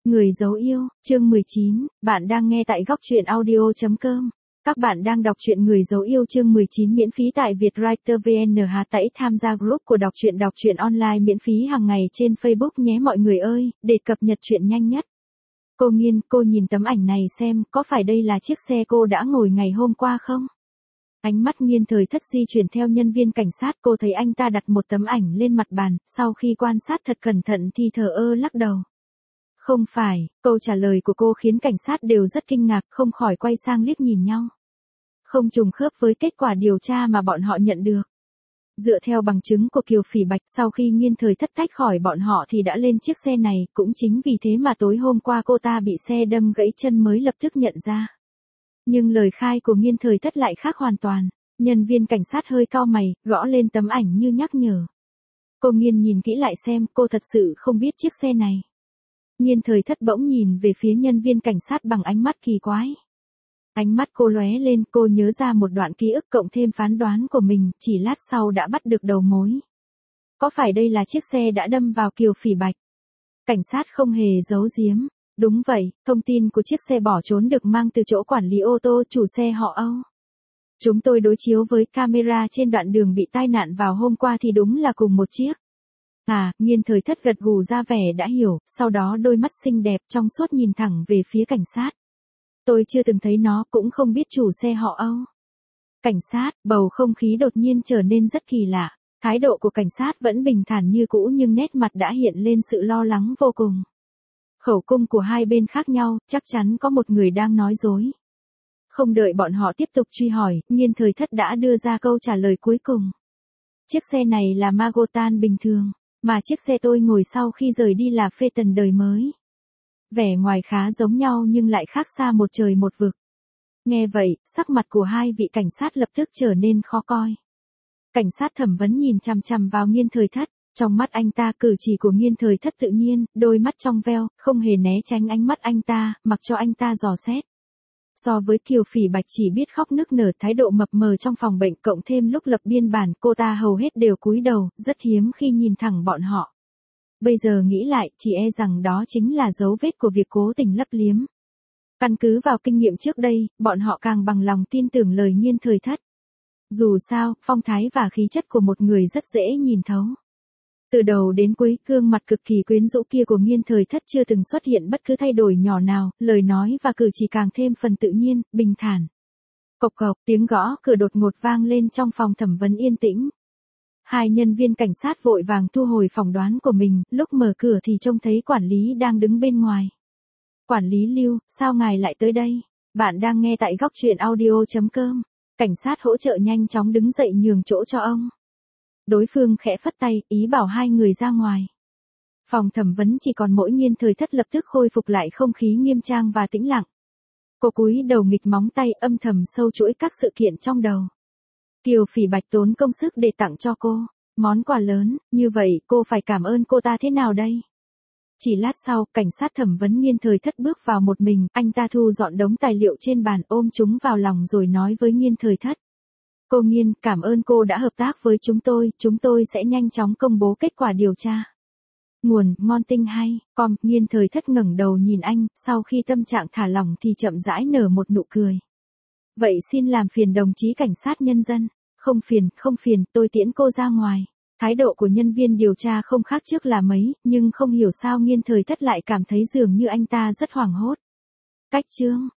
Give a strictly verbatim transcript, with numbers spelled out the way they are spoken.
Người dấu yêu, chương mười chín, bạn đang nghe tại góc truyện audio chấm com. Các bạn đang đọc truyện Người dấu yêu chương mười chín miễn phí tại Vietwriter vê en. Hà Tẩy tham gia group của đọc truyện đọc truyện online miễn phí hàng ngày trên Facebook nhé mọi người ơi, để cập nhật truyện nhanh nhất. Cô Nghiên, cô nhìn tấm ảnh này xem, có phải đây là chiếc xe cô đã ngồi ngày hôm qua không? Ánh mắt Nghiên Thời Thất di chuyển theo nhân viên cảnh sát, cô thấy anh ta đặt một tấm ảnh lên mặt bàn, sau khi quan sát thật cẩn thận thì thờ ơ lắc đầu. Không phải, câu trả lời của cô khiến cảnh sát đều rất kinh ngạc, không khỏi quay sang liếc nhìn nhau. Không trùng khớp với kết quả điều tra mà bọn họ nhận được. Dựa theo bằng chứng của Kiều Phỉ Bạch, sau khi Nghiên Thời Thất tách khỏi bọn họ thì đã lên chiếc xe này, cũng chính vì thế mà tối hôm qua cô ta bị xe đâm gãy chân mới lập tức nhận ra. Nhưng lời khai của Nghiên Thời Thất lại khác hoàn toàn. Nhân viên cảnh sát hơi cau mày, gõ lên tấm ảnh như nhắc nhở. Cô Nghiên nhìn kỹ lại xem, cô thật sự không biết chiếc xe này. Nghiên Thời Thất bỗng nhìn về phía nhân viên cảnh sát bằng ánh mắt kỳ quái. Ánh mắt cô lóe lên, cô nhớ ra một đoạn ký ức cộng thêm phán đoán của mình, chỉ lát sau đã bắt được đầu mối. Có phải đây là chiếc xe đã đâm vào Kiều Phỉ Bạch? Cảnh sát không hề giấu giếm. Đúng vậy, thông tin của chiếc xe bỏ trốn được mang từ chỗ quản lý ô tô chủ xe họ Âu. Chúng tôi đối chiếu với camera trên đoạn đường bị tai nạn vào hôm qua thì đúng là cùng một chiếc. À, Nghiên Thời Thất gật gù ra vẻ đã hiểu, sau đó đôi mắt xinh đẹp trong suốt nhìn thẳng về phía cảnh sát. Tôi chưa từng thấy nó, cũng không biết chủ xe họ Âu. Cảnh sát, bầu không khí đột nhiên trở nên rất kỳ lạ. Thái độ của cảnh sát vẫn bình thản như cũ nhưng nét mặt đã hiện lên sự lo lắng vô cùng. Khẩu cung của hai bên khác nhau, chắc chắn có một người đang nói dối. Không đợi bọn họ tiếp tục truy hỏi, Nghiên Thời Thất đã đưa ra câu trả lời cuối cùng. Chiếc xe này là Magotan bình thường, mà chiếc xe tôi ngồi sau khi rời đi là Phaeton đời mới. Vẻ ngoài khá giống nhau nhưng lại khác xa một trời một vực. Nghe vậy, sắc mặt của hai vị cảnh sát lập tức trở nên khó coi. Cảnh sát thẩm vấn nhìn chằm chằm vào Nghiên Thời Thất. Trong mắt anh ta cử chỉ của Nghiên Thời Thất tự nhiên, đôi mắt trong veo, không hề né tránh ánh mắt anh ta, mặc cho anh ta dò xét. So với Kiều Phỉ Bạch chỉ biết khóc nức nở, thái độ mập mờ trong phòng bệnh cộng thêm lúc lập biên bản cô ta hầu hết đều cúi đầu, rất hiếm khi nhìn thẳng bọn họ. Bây giờ nghĩ lại, chỉ e rằng đó chính là dấu vết của việc cố tình lấp liếm. Căn cứ vào kinh nghiệm trước đây, bọn họ càng bằng lòng tin tưởng lời Nghiên Thời Thất. Dù sao, phong thái và khí chất của một người rất dễ nhìn thấu. Từ đầu đến cuối, gương mặt cực kỳ quyến rũ kia của Nghiên Thời Thất chưa từng xuất hiện bất cứ thay đổi nhỏ nào, lời nói và cử chỉ càng thêm phần tự nhiên, bình thản. Cộc cộc, tiếng gõ cửa đột ngột vang lên trong phòng thẩm vấn yên tĩnh. Hai nhân viên cảnh sát vội vàng thu hồi phỏng đoán của mình, lúc mở cửa thì trông thấy quản lý đang đứng bên ngoài. Quản lý Lưu, sao ngài lại tới đây? Bạn đang nghe tại góc truyện audio chấm com. Cảnh sát hỗ trợ nhanh chóng đứng dậy nhường chỗ cho ông. Đối phương khẽ phất tay, ý bảo hai người ra ngoài. Phòng thẩm vấn chỉ còn mỗi Nghiên Thời Thất lập tức khôi phục lại không khí nghiêm trang và tĩnh lặng. Cô cúi đầu nghịch móng tay âm thầm sâu chuỗi các sự kiện trong đầu. Kiều Phỉ Bạch tốn công sức để tặng cho cô món quà lớn, như vậy cô phải cảm ơn cô ta thế nào đây? Chỉ lát sau, cảnh sát thẩm vấn Nghiên Thời Thất bước vào một mình, anh ta thu dọn đống tài liệu trên bàn ôm chúng vào lòng rồi nói với Nghiên Thời Thất. Cô Nghiên, cảm ơn cô đã hợp tác với chúng tôi, chúng tôi sẽ nhanh chóng công bố kết quả điều tra. Nguồn, ngon tinh hay, com, Nghiên Thời Thất ngẩng đầu nhìn anh, sau khi tâm trạng thả lỏng thì chậm rãi nở một nụ cười. Vậy xin làm phiền đồng chí cảnh sát nhân dân. Không phiền, không phiền, tôi tiễn cô ra ngoài. Thái độ của nhân viên điều tra không khác trước là mấy, nhưng không hiểu sao Nghiên Thời Thất lại cảm thấy dường như anh ta rất hoảng hốt. Cách chương,